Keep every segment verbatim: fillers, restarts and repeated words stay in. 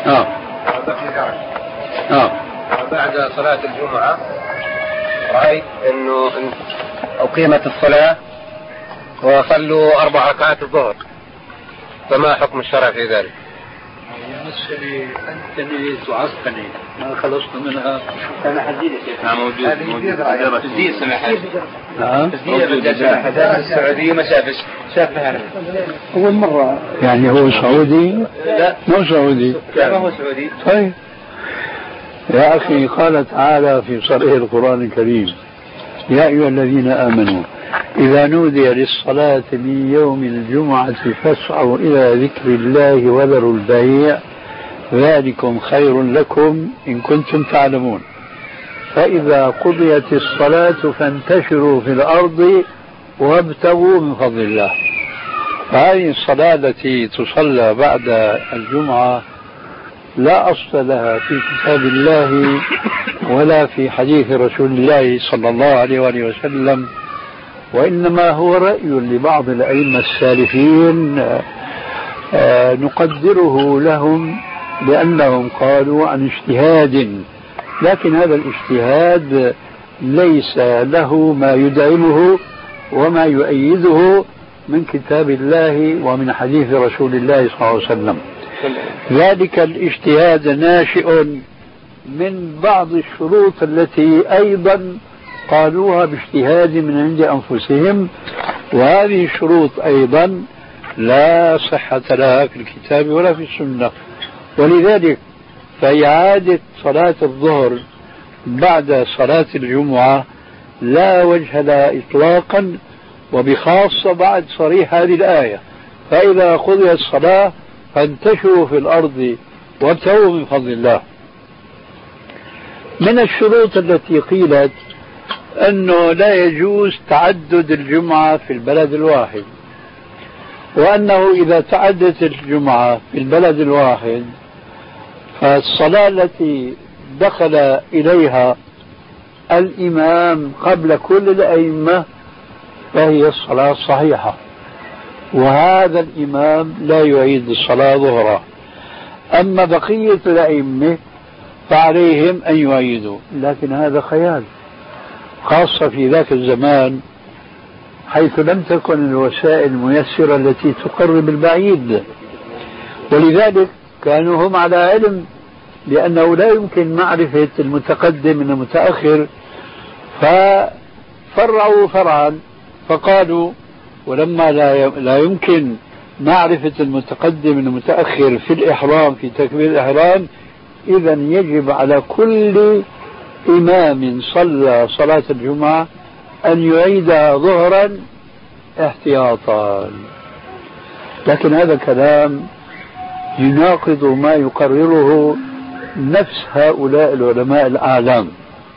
آه. آه. بعد صلاة الجمعة رأيت أنه أقيمت الصلاة وصلوا أربع ركعات الظهر، فما حكم الشرع في ذلك؟ المسألة أنتني وعصتني ما خلصت منها. أنا حديدة نعم موجود موجود تسديد سماحات. نعم موجود السعودية ما شافش شافها أول مرة. يعني هو سعودي؟ لا مو سعودي. لا ما هو سعودي. طيب يا أخي قال تعالى في صريح القرآن الكريم: يا أيها الذين آمنوا إذا نودي للصلاة من يوم الجمعة فاسعوا إلى ذكر الله وذروا البيع ذلكم خير لكم إن كنتم تعلمون فإذا قضيت الصلاة فانتشروا في الأرض وابتغوا من فضل الله. فهذه الصلاة التي تصلى بعد الجمعة لا أصل لها في كتاب الله ولا في حديث رسول الله صلى الله عليه وآله وسلم، وإنما هو رأي لبعض الأئمة السالفين نقدره لهم لأنهم قالوا عن اجتهاد، لكن هذا الاجتهاد ليس له ما يدعمه وما يؤيده من كتاب الله ومن حديث رسول الله صلى الله عليه وسلم. ذلك الاجتهاد ناشئ من بعض الشروط التي أيضا قالوها باجتهاد من عند أنفسهم، وهذه الشروط أيضا لا صحة لها في الكتاب ولا في السنة. ولذلك فإعادة صلاة الظهر بعد صلاة الجمعة لا وجه لها إطلاقا، وبخاصة بعد صريح هذه الآية: فإذا قضيت الصلاة فانتشروا في الأرض وابتغوا من فضل الله. من الشروط التي قيلت أنه لا يجوز تعدد الجمعة في البلد الواحد، وأنه إذا تعدت الجمعة في البلد الواحد فالصلاة التي دخل إليها الإمام قبل كل الأئمة فهي الصلاة الصحيحة، وهذا الإمام لا يعيد الصلاة ظهرا. أما بقية الأئمة فعليهم أن يعيدوا، لكن هذا خيال، خاصة في ذاك الزمان حيث لم تكن الوسائل الميسرة التي تقرب البعيد. ولذلك كانوا هم على علم لأنه لا يمكن معرفة المتقدم من المتأخر، ففرعوا فرعا فقالوا: ولما لا يمكن معرفة المتقدم من المتأخر في الإحرام في تكبير الإحرام، إذا يجب على كل إمام صلى صلاة الجمعة أن يعيدها ظهرا احتياطا. لكن هذا كلام يناقض ما يقرره نفس هؤلاء العلماء الأعلام.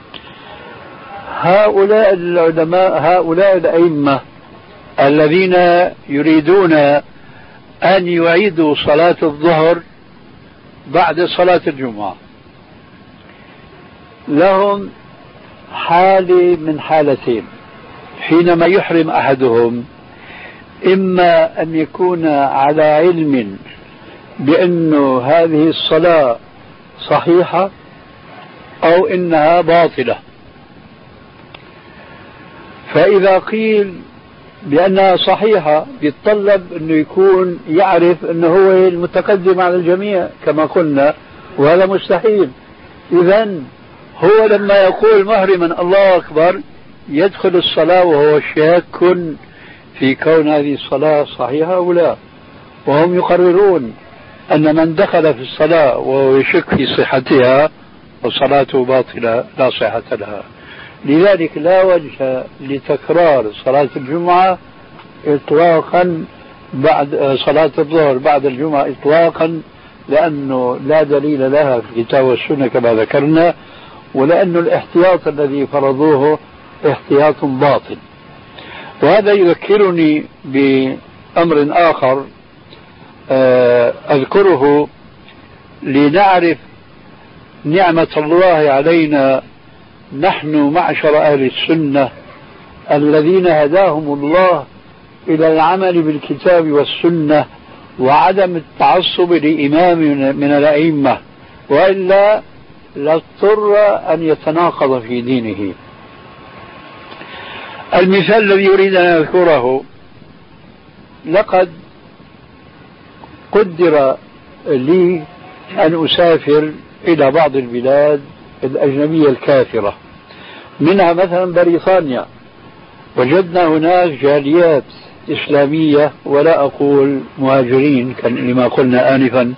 هؤلاء العلماء هؤلاء الأئمة الذين يريدون أن يعيدوا صلاة الظهر بعد صلاة الجمعة لهم حالة من حالتين: حينما يحرم أحدهم إما أن يكون على علم بأن هذه الصلاة صحيحة أو إنها باطلة. فإذا قيل بأنها صحيحة يتطلب أنه يكون يعرف أنه هو المتقدم على الجميع كما قلنا، وهذا مستحيل. إذن هو لما يقول محرما الله أكبر يدخل الصلاة وهو شاك في كون هذه الصلاة صحيحة أو لا، وهم يقررون أن من دخل في الصلاة وهو يشك في صحتها وصلاته باطلة لا صحة لها. لذلك لا وجه لتكرار صلاة الجمعة إطلاقا بعد صلاة الظهر بعد الجمعة إطلاقا، لأنه لا دليل لها في الكتاب والسنة كما ذكرنا، ولأن الاحتياط الذي فرضوه احتياط باطل. وهذا يذكرني بأمر آخر أذكره لنعرف نعمة الله علينا نحن معشر أهل السنة الذين هداهم الله إلى العمل بالكتاب والسنة وعدم التعصب لإمام من الأئمة، وإلا لاضطر أن يتناقض في دينه. المثال الذي يريد أن أذكره: لقد قدر لي أن أسافر إلى بعض البلاد الأجنبية الكافرة، منها مثلا بريطانيا. وجدنا هناك جاليات إسلامية، ولا أقول مهاجرين كما قلنا آنفا،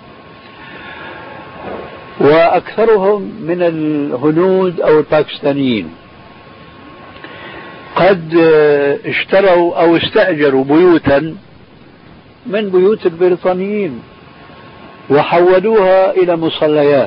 وأكثرهم من الهنود أو الباكستانيين. قد اشتروا أو استأجروا بيوتا من بيوت البريطانيين وحولوها إلى مصليات،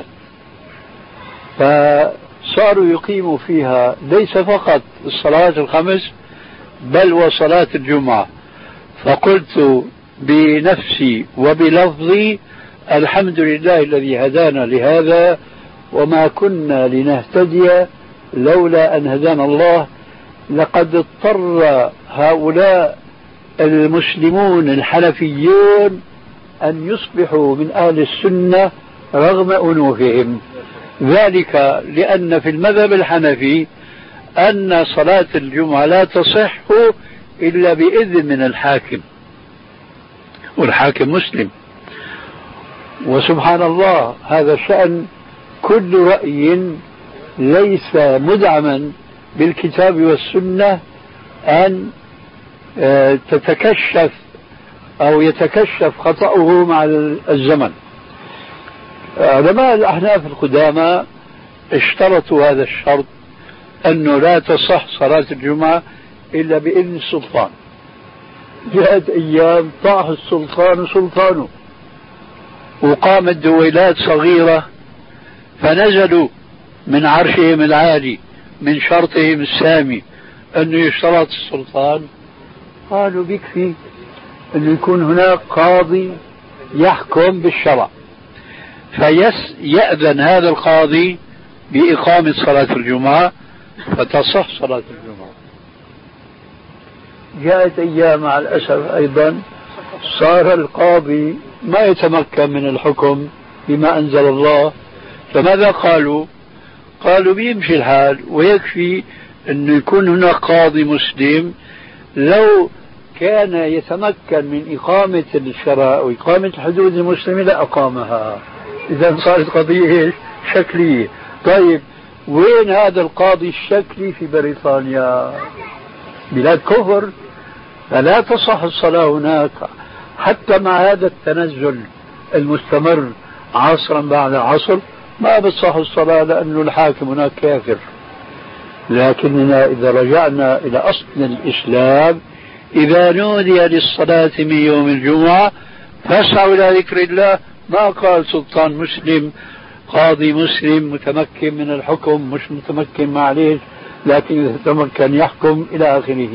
فصاروا يقيموا فيها ليس فقط الصلوات الخمس بل وصلاة الجمعة. فقلت بنفسي وبلفظي: الحمد لله الذي هدانا لهذا، وما كنا لنهتدي لولا أن هدانا الله. لقد اضطر هؤلاء المسلمون الحنفيون أن يصبحوا من أهل السنة رغم أنوفهم، ذلك لأن في المذهب الحنفي أن صلاة الجمعة لا تصح إلا بإذن من الحاكم، والحاكم مسلم. وسبحان الله، هذا شأن كل رأي ليس مدعما بالكتاب والسنة أن تتكشف أو يتكشف خطأه مع الزمن. علماء الأحناف القدامى اشترطوا هذا الشرط، أنه لا تصح صلاة الجمعة إلا بإذن السلطان. جاءت أيام طاح السلطان سلطانه، وقامت دويلات صغيرة فنزلوا من عرشهم العالي من شرطهم السامي أنه يشترط السلطان. قالوا بيكفي أنه يكون هناك قاضي يحكم بالشرع، فيأذن هذا القاضي بإقامة صلاة الجمعة فتصح صلاة الجمعة. جاءت أيام مع الأسف أيضا صار القاضي ما يتمكن من الحكم بما أنزل الله، فماذا قالوا؟ قالوا بيمشي الحال ويكفي أنه يكون هناك قاضي مسلم، لو كان يتمكن من إقامة الشرع وإقامة الحدود المسلمة لأقامها. إذا صارت قضية شكلية. طيب وين هذا القاضي الشكلي؟ في بريطانيا، بلاد كفر، فلا تصح الصلاة هناك حتى مع هذا التنزل المستمر عصرا بعد عصر. ما بتصح الصلاة لأنه الحاكم هناك كافر. لكننا إذا رجعنا إلى أصل الإسلام: إذا نودي للصلاة من يوم الجمعة فاسعوا إلى ذكر الله. ما قال سلطان مسلم، قاضي مسلم متمكن من الحكم، مش متمكن معليش لكن إذا تمكن يحكم إلى آخره.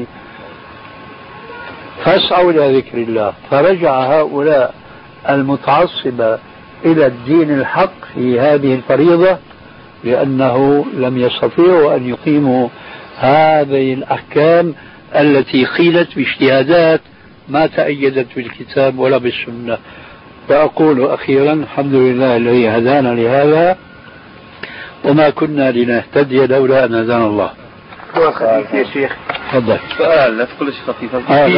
فاسعوا إلى ذكر الله. فرجع هؤلاء المتعصبة إلى الدين الحق في هذه الفريضة، لأنه لم يستطيعوا أن يقيموا هذه الأحكام التي قيلت باجتهادات ما تأيدت بالكتاب ولا بالسنة. فأقول أخيرا: الحمد لله الذي هدانا لهذا، وما كنا لنهتدي لولا أن هدانا الله. يا شيخ تفضل. سؤال لا تقول شيء خفيف.